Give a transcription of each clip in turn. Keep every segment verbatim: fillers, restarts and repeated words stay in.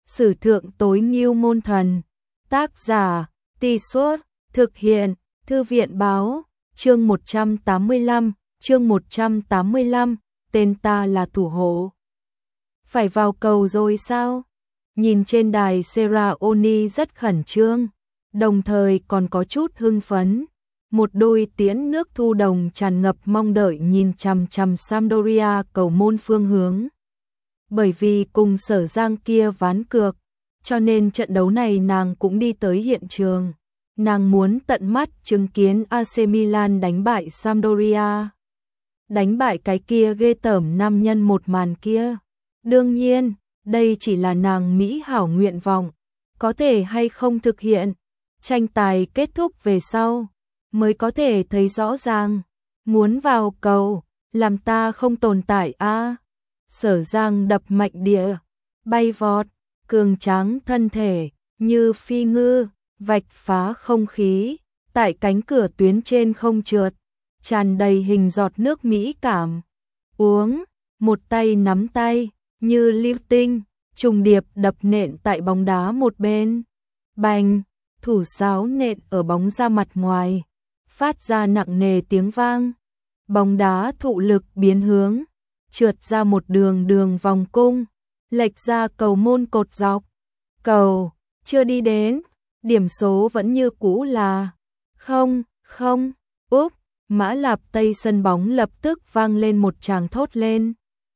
Sử thượng tối ngưu môn thần. Tác giả, Tì Suốt, thực hiện, Thư viện báo, chương một trăm tám mươi lăm, chương một trăm tám mươi lăm, tên ta là thủ hộ. Phải vào cầu rồi sao? Nhìn trên đài Seraoni rất khẩn trương, đồng thời còn có chút hưng phấn. Một đôi tiễn nước thu đồng tràn ngập mong đợi nhìn chằm chằm Sampdoria cầu môn phương hướng. Bởi vì cùng Sở Giang kia ván cược, cho nên trận đấu này nàng cũng đi tới hiện trường. Nàng muốn tận mắt chứng kiến a xê Milan đánh bại Sampdoria. Đánh bại cái kia ghê tởm nam nhân một màn kia. Đương nhiên, đây chỉ là nàng mỹ hảo nguyện vọng, có thể hay không thực hiện. Tranh tài kết thúc về sau, mới có thể thấy rõ ràng. Muốn vào cầu, làm ta không tồn tại a. À. Sở Giang đập mạnh địa, bay vọt, cường tráng thân thể, như phi ngư, vạch phá không khí, tại cánh cửa tuyến trên không trượt, tràn đầy hình giọt nước mỹ cảm. Uống, một tay nắm tay, như lưu tinh, trùng điệp đập nện tại bóng đá một bên. Bành, thủ sáo nện ở bóng ra mặt ngoài, phát ra nặng nề tiếng vang. Bóng đá thụ lực biến hướng, trượt ra một đường đường vòng cung, lệch ra cầu môn cột dọc. Cầu, chưa đi đến, điểm số vẫn như cũ là không, không, úp, Mã Lạp Tây sân bóng lập tức vang lên một tràng thốt lên.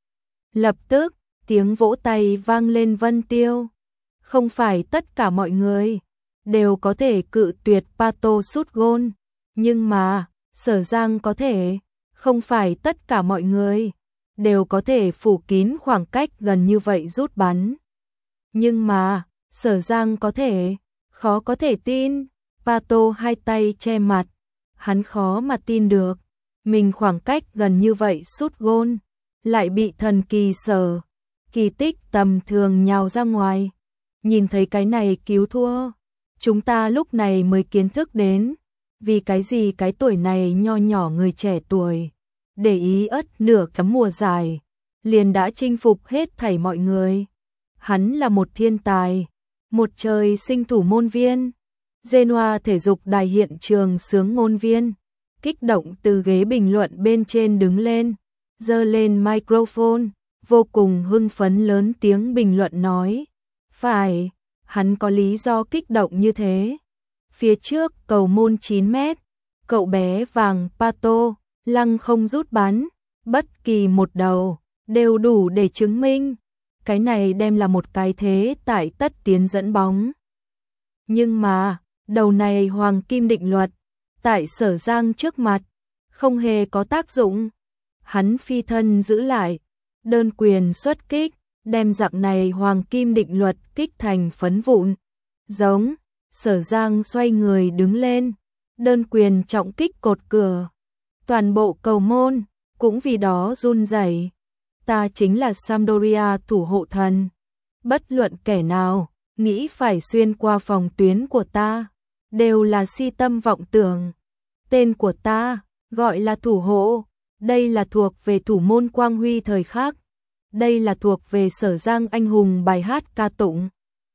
Lập tức, tiếng vỗ tay vang lên vân tiêu. Không phải tất cả mọi người đều có thể cự tuyệt Pato sút gôn, nhưng mà, Sở Giang có thể, không phải tất cả mọi người đều có thể phủ kín khoảng cách gần như vậy rút bắn. Nhưng mà, Sở Giang có thể, khó có thể tin. Pato hai tay che mặt, hắn khó mà tin được, mình khoảng cách gần như vậy sút gôn, lại bị thần kỳ Sở Kỳ Tích tầm thường nhào ra ngoài. Nhìn thấy cái này cứu thua, chúng ta lúc này mới kiến thức đến, vì cái gì cái tuổi này nho nhỏ người trẻ tuổi, để ý ất nửa cái mùa giải, liền đã chinh phục hết thảy mọi người. Hắn là một thiên tài, một trời sinh thủ môn viên. Genoa thể dục đài hiện trường sướng ngôn viên, kích động từ ghế bình luận bên trên đứng lên, giơ lên microphone, vô cùng hưng phấn lớn tiếng bình luận nói. Phải, hắn có lý do kích động như thế. Phía trước cầu môn chín mét, cậu bé vàng Pato, lăng không rút bắn, bất kỳ một đầu, đều đủ để chứng minh. Cái này đem là một cái thế tại tất tiến dẫn bóng. Nhưng mà, đầu này hoàng kim định luật, tại Sở Giang trước mặt, không hề có tác dụng. Hắn phi thân giữ lại, đơn quyền xuất kích, đem dạng này hoàng kim định luật kích thành phấn vụn. Giống, Sở Giang xoay người đứng lên, đơn quyền trọng kích cột cửa. Toàn bộ cầu môn, cũng vì đó run rẩy. Ta chính là Sampdoria thủ hộ thần. Bất luận kẻ nào, nghĩ phải xuyên qua phòng tuyến của ta, đều là si tâm vọng tưởng. Tên của ta, gọi là thủ hộ. Đây là thuộc về thủ môn quang huy thời khắc. Đây là thuộc về Sở Giang anh hùng bài hát ca tụng.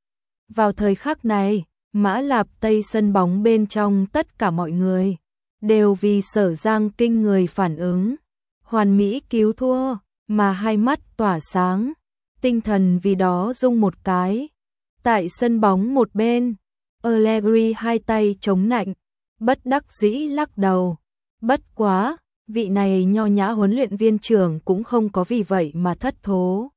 Vào thời khắc này, Mã Lạp Tây sân bóng bên trong tất cả mọi người đều vì Sở Giang kinh người phản ứng, hoàn mỹ cứu thua, mà hai mắt tỏa sáng, tinh thần vì đó rung một cái. Tại sân bóng một bên, Allegri hai tay chống nạnh, bất đắc dĩ lắc đầu. Bất quá, vị này nho nhã huấn luyện viên trưởng cũng không có vì vậy mà thất thố.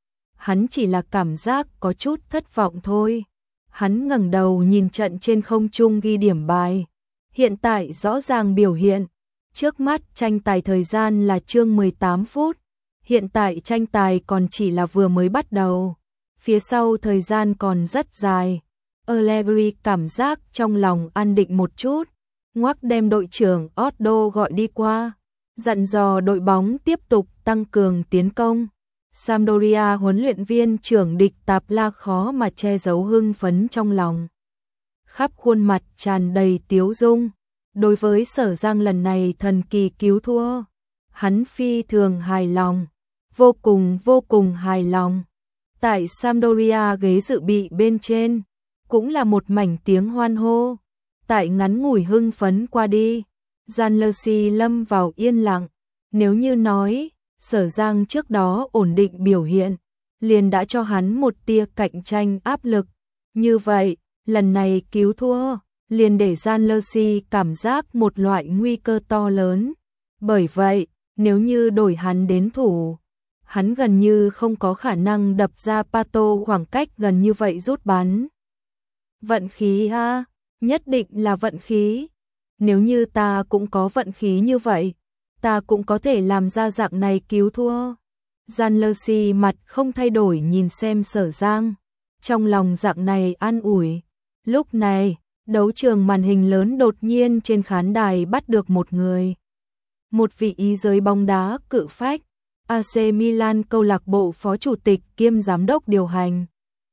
Hắn chỉ là cảm giác có chút thất vọng thôi. Hắn ngẩng đầu nhìn trận trên không trung ghi điểm bài. Hiện tại rõ ràng biểu hiện. Trước mắt tranh tài thời gian là chương mười tám phút. Hiện tại tranh tài còn chỉ là vừa mới bắt đầu. Phía sau thời gian còn rất dài. Allegri cảm giác trong lòng an định một chút. Ngoắc đem đội trưởng Otto gọi đi qua, dặn dò đội bóng tiếp tục tăng cường tiến công. Sampdoria huấn luyện viên trưởng địch Tạp La khó mà che giấu hưng phấn trong lòng. Khắp khuôn mặt tràn đầy tiếu dung. Đối với Sở Giang lần này thần kỳ cứu thua, hắn phi thường hài lòng, vô cùng vô cùng hài lòng. Tại Sampdoria ghế dự bị bên trên, cũng là một mảnh tiếng hoan hô. Tại ngắn ngủi hưng phấn qua đi, Gianluigi lâm vào yên lặng. Nếu như nói, Sở Giang trước đó ổn định biểu hiện, liền đã cho hắn một tia cạnh tranh áp lực. Như vậy, lần này cứu thua, liền để Gianluigi cảm giác một loại nguy cơ to lớn. Bởi vậy, nếu như đổi hắn đến thủ, hắn gần như không có khả năng đập ra Pato khoảng cách gần như vậy rút bắn. Vận khí a, nhất định là vận khí. Nếu như ta cũng có vận khí như vậy, ta cũng có thể làm ra dạng này cứu thua. Gianluigi mặt không thay đổi nhìn xem Sở Giang, trong lòng dạng này an ủi. Lúc này, đấu trường màn hình lớn đột nhiên trên khán đài bắt được một người. Một vị ý giới bóng đá cự phách, a xê Milan câu lạc bộ phó chủ tịch kiêm giám đốc điều hành.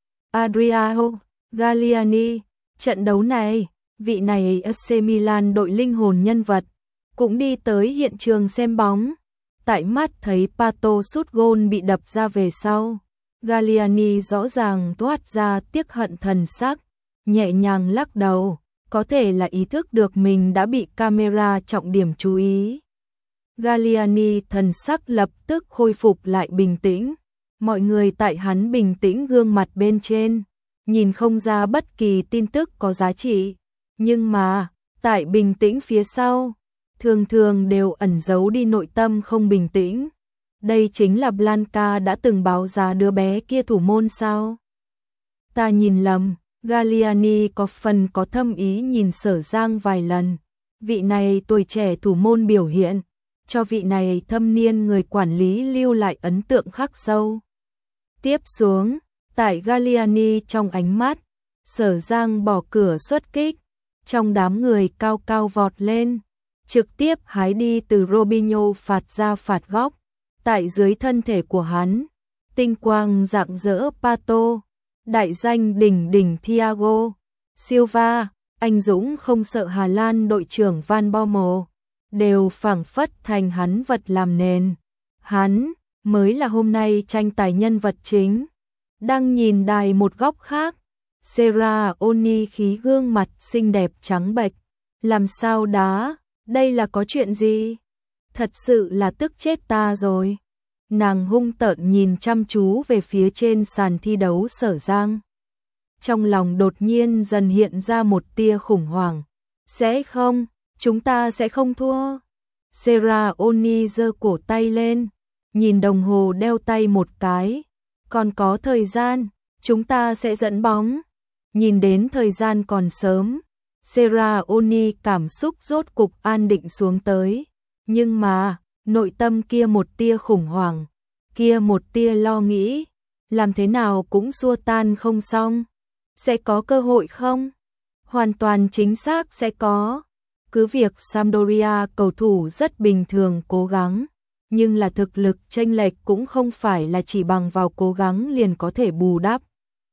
Adriano Galliani, trận đấu này, vị này a xê Milan đội linh hồn nhân vật, cũng đi tới hiện trường xem bóng. Tại mắt thấy Pato sút gôn bị đập ra về sau, Galliani rõ ràng toát ra tiếc hận thần sắc, nhẹ nhàng lắc đầu, có thể là ý thức được mình đã bị camera trọng điểm chú ý. Galliani thần sắc lập tức khôi phục lại bình tĩnh, mọi người tại hắn bình tĩnh gương mặt bên trên, nhìn không ra bất kỳ tin tức có giá trị, nhưng mà, tại bình tĩnh phía sau, thường thường đều ẩn giấu đi nội tâm không bình tĩnh. Đây chính là Blanca đã từng báo giá đứa bé kia thủ môn sao? Ta nhìn lầm, Galliani có phần có thâm ý nhìn Sở Giang vài lần. Vị này tuổi trẻ thủ môn biểu hiện, cho vị này thâm niên người quản lý lưu lại ấn tượng khắc sâu. Tiếp xuống, tại Galliani trong ánh mắt, Sở Giang bỏ cửa xuất kích, trong đám người cao cao vọt lên, trực tiếp hái đi từ Robinho phạt ra phạt góc. Tại dưới thân thể của hắn, tinh quang rạng rỡ Pato, đại danh đỉnh đỉnh Thiago Silva, anh dũng không sợ Hà Lan đội trưởng Van Bommel, đều phảng phất thành hắn vật làm nền. Hắn mới là hôm nay tranh tài nhân vật chính. Đang nhìn đài một góc khác, Serraoni khí gương mặt xinh đẹp trắng bệch, làm sao đá, đây là có chuyện gì? Thật sự là tức chết ta rồi. Nàng hung tợn nhìn chăm chú về phía trên sàn thi đấu Sở Giang. Trong lòng đột nhiên dần hiện ra một tia khủng hoảng. Sẽ không, chúng ta sẽ không thua. Serraoni giơ cổ tay lên, nhìn đồng hồ đeo tay một cái. Còn có thời gian, chúng ta sẽ dẫn bóng. Nhìn đến thời gian còn sớm, Serraoni cảm xúc rốt cục an định xuống tới. Nhưng mà, nội tâm kia một tia khủng hoảng, kia một tia lo nghĩ, làm thế nào cũng xua tan không xong. Sẽ có cơ hội không? Hoàn toàn chính xác sẽ có. Cứ việc Sampdoria cầu thủ rất bình thường cố gắng, nhưng là thực lực chênh lệch cũng không phải là chỉ bằng vào cố gắng liền có thể bù đắp.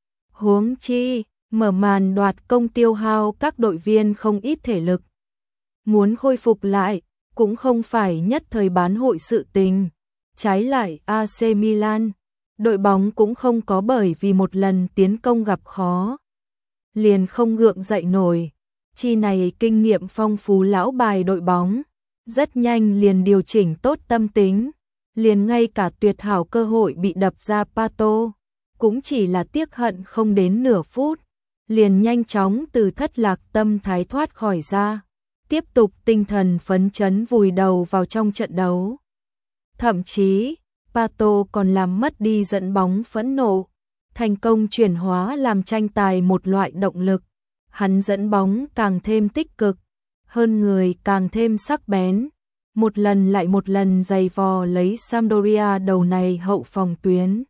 Huống chi, mở màn đoạt công tiêu hao các đội viên không ít thể lực. Muốn khôi phục lại, cũng không phải nhất thời bán hội sự tình. Trái lại a xê Milan, đội bóng cũng không có bởi vì một lần tiến công gặp khó, liền không gượng dậy nổi. Chi này kinh nghiệm phong phú lão bài đội bóng, rất nhanh liền điều chỉnh tốt tâm tính, liền ngay cả tuyệt hảo cơ hội bị đập ra Pato, cũng chỉ là tiếc hận không đến nửa phút, liền nhanh chóng từ thất lạc tâm thái thoát khỏi ra, tiếp tục tinh thần phấn chấn vùi đầu vào trong trận đấu. Thậm chí, Pato còn làm mất đi dẫn bóng phẫn nộ, thành công chuyển hóa làm tranh tài một loại động lực. Hắn dẫn bóng càng thêm tích cực, hơn người càng thêm sắc bén, một lần lại một lần giày vò lấy Sampdoria đầu này hậu phòng tuyến.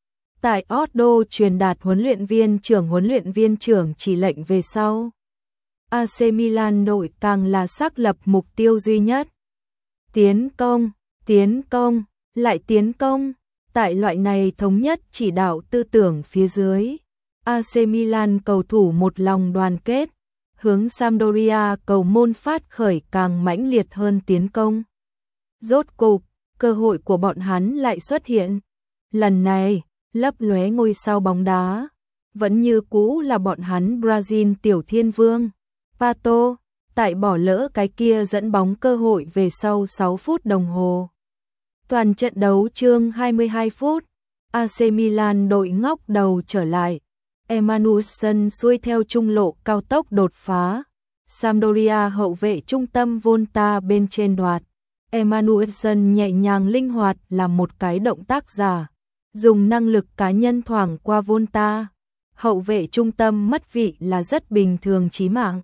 Tại Oslo truyền đạt huấn luyện viên trưởng huấn luyện viên trưởng chỉ lệnh về sau, a xê Milan đội càng là xác lập mục tiêu duy nhất. Tiến công, tiến công, lại tiến công. Tại loại này thống nhất chỉ đạo tư tưởng phía dưới, a xê Milan cầu thủ một lòng đoàn kết, hướng Sampdoria cầu môn phát khởi càng mãnh liệt hơn tiến công. Rốt cục, cơ hội của bọn hắn lại xuất hiện. Lần này, lấp lóe ngôi sao bóng đá. Vẫn như cũ là bọn hắn Brazil tiểu thiên vương. Pato, tại bỏ lỡ cái kia dẫn bóng cơ hội về sau sáu phút đồng hồ. Toàn trận đấu chương hai mươi hai phút, a xê Milan đội ngóc đầu trở lại. Emanuelson xuôi theo trung lộ cao tốc đột phá. Sampdoria hậu vệ trung tâm Volta bên trên đoạt. Emanuelson nhẹ nhàng linh hoạt làm một cái động tác giả, dùng năng lực cá nhân thoảng qua Volta. Hậu vệ trung tâm mất vị là rất bình thường chí mạng.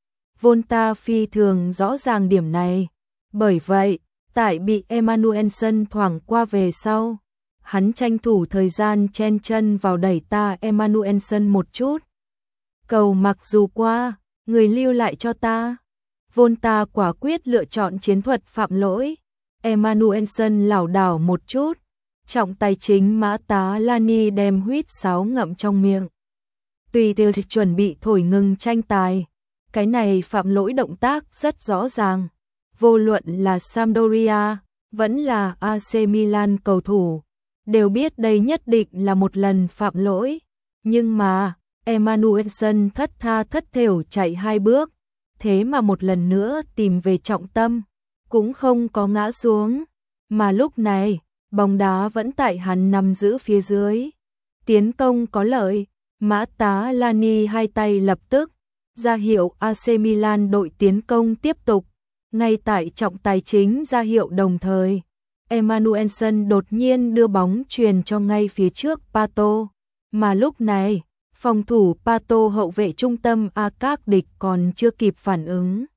Volta phi thường rõ ràng điểm này. Bởi vậy, tại bị Emanuelson thoảng qua về sau, hắn tranh thủ thời gian chen chân vào đẩy ta Emanuelson một chút. Cầu mặc dù qua, người lưu lại cho ta. Volta quả quyết lựa chọn chiến thuật phạm lỗi. Emanuelson lảo đảo một chút. Trọng tài chính Mã tá Lani đem huýt sáo ngậm trong miệng. Tùy theo chuẩn bị thổi ngừng tranh tài. Cái này phạm lỗi động tác rất rõ ràng. Vô luận là Sampdoria, vẫn là a xê Milan cầu thủ, đều biết đây nhất định là một lần phạm lỗi. Nhưng mà, Emanuelson thất tha thất thểu chạy hai bước, thế mà một lần nữa tìm về trọng tâm, cũng không có ngã xuống. Mà lúc này, bóng đá vẫn tại hắn nằm giữ phía dưới. Tiến công có lợi, Mã tá Lani hai tay lập tức ra hiệu a xê Milan đội tiến công tiếp tục. Ngay tại trọng tài chính ra hiệu đồng thời, Emanuelson đột nhiên đưa bóng truyền cho ngay phía trước Pato. Mà lúc này, phòng thủ Pato hậu vệ trung tâm A các địch còn chưa kịp phản ứng.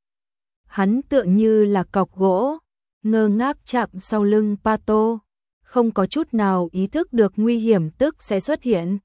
Hắn tựa như là cọc gỗ, ngơ ngác chạm sau lưng Pato, không có chút nào ý thức được nguy hiểm tức sẽ xuất hiện.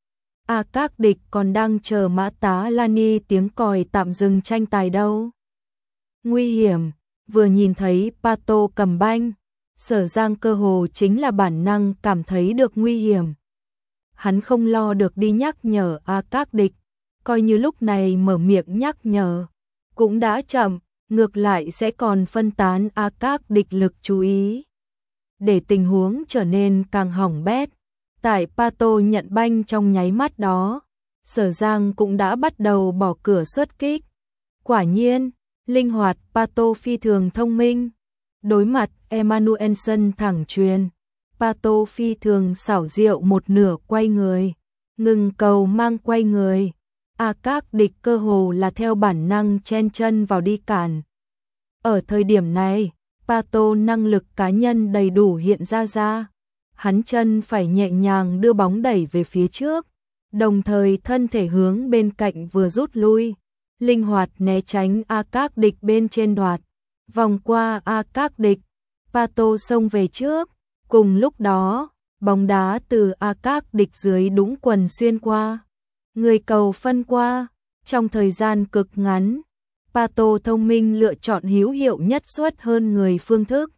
A các địch còn đang chờ Mã tá Lani tiếng còi tạm dừng tranh tài đâu. Nguy hiểm, vừa nhìn thấy Pato cầm banh, Sở Giang cơ hồ chính là bản năng cảm thấy được nguy hiểm. Hắn không lo được đi nhắc nhở A các địch, coi như lúc này mở miệng nhắc nhở, cũng đã chậm, ngược lại sẽ còn phân tán A các địch lực chú ý. Để tình huống trở nên càng hỏng bét, tại Pato nhận banh trong nháy mắt đó, Sở Giang cũng đã bắt đầu bỏ cửa xuất kích. Quả nhiên, linh hoạt Pato phi thường thông minh. Đối mặt Emanuelson thẳng truyền, Pato phi thường xảo diệu một nửa quay người, ngừng cầu mang quay người. A các địch cơ hồ là theo bản năng chen chân vào đi cản. Ở thời điểm này, Pato năng lực cá nhân đầy đủ hiện ra ra. Hắn chân phải nhẹ nhàng đưa bóng đẩy về phía trước, đồng thời thân thể hướng bên cạnh vừa rút lui, linh hoạt né tránh A các địch bên trên đoạt, vòng qua A các địch, Pato xông về trước. Cùng lúc đó, bóng đá từ A các địch dưới đũng quần xuyên qua, người cầu phân qua, trong thời gian cực ngắn, Pato thông minh lựa chọn hữu hiệu nhất suất hơn người phương thức.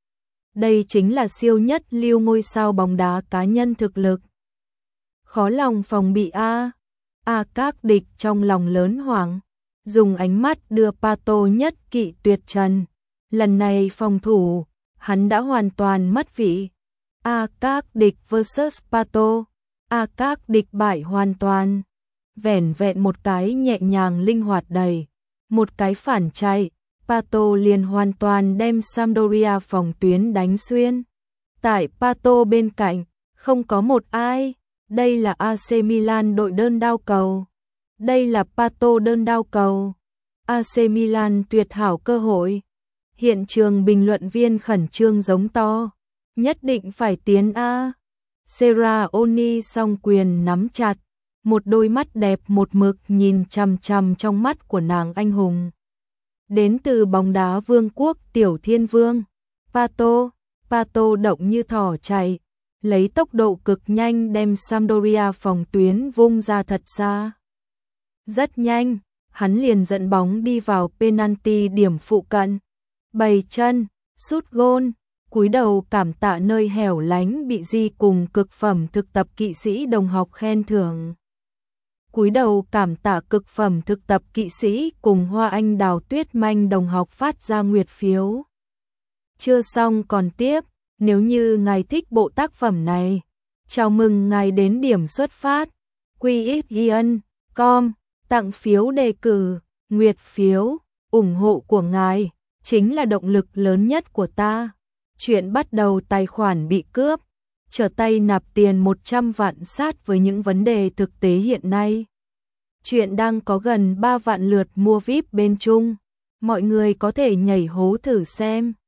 Đây chính là siêu nhất lưu ngôi sao bóng đá cá nhân thực lực. Khó lòng phòng bị A. A các địch trong lòng lớn hoảng, dùng ánh mắt đưa Pato nhất kỵ tuyệt trần. Lần này phòng thủ, hắn đã hoàn toàn mất vị. A các địch versus Pato. A các địch bại hoàn toàn. Vẻn vẹn một cái nhẹ nhàng linh hoạt đẩy, một cái phản chạy, Pato liền hoàn toàn đem Sampdoria phòng tuyến đánh xuyên. Tại Pato bên cạnh, không có một ai. Đây là a xê Milan đội đơn đao cầu. Đây là Pato đơn đao cầu. a xê Milan tuyệt hảo cơ hội. Hiện trường bình luận viên khẩn trương giống to. Nhất định phải tiến A. Seraoni song quyền nắm chặt. Một đôi mắt đẹp một mực nhìn chằm chằm trong mắt của nàng anh hùng. Đến từ bóng đá vương quốc tiểu thiên vương. Pato, Pato động như thỏ chạy, lấy tốc độ cực nhanh đem Sampdoria phòng tuyến vung ra thật xa. Rất nhanh, hắn liền dẫn bóng đi vào penalty điểm phụ cận. Bày chân, sút gôn, cúi đầu cảm tạ nơi hẻo lánh bị Di cùng cực phẩm thực tập kỵ sĩ đồng học khen thưởng. Cúi đầu cảm tạ cực phẩm thực tập kỵ sĩ cùng Hoa Anh Đào Tuyết Manh đồng học phát ra nguyệt phiếu. Chưa xong còn tiếp, nếu như ngài thích bộ tác phẩm này, Chào mừng ngài đến điểm xuất phát. quy ích yên chấm com, tặng phiếu đề cử, nguyệt phiếu, ủng hộ của ngài chính là động lực lớn nhất của ta. Chuyện bắt đầu tài khoản bị cướp, trở tay nạp tiền một trăm vạn sát với những vấn đề thực tế hiện nay. Chuyện đang có gần ba vạn lượt mua vi ai pi bên Trung, mọi người có thể nhảy hố thử xem.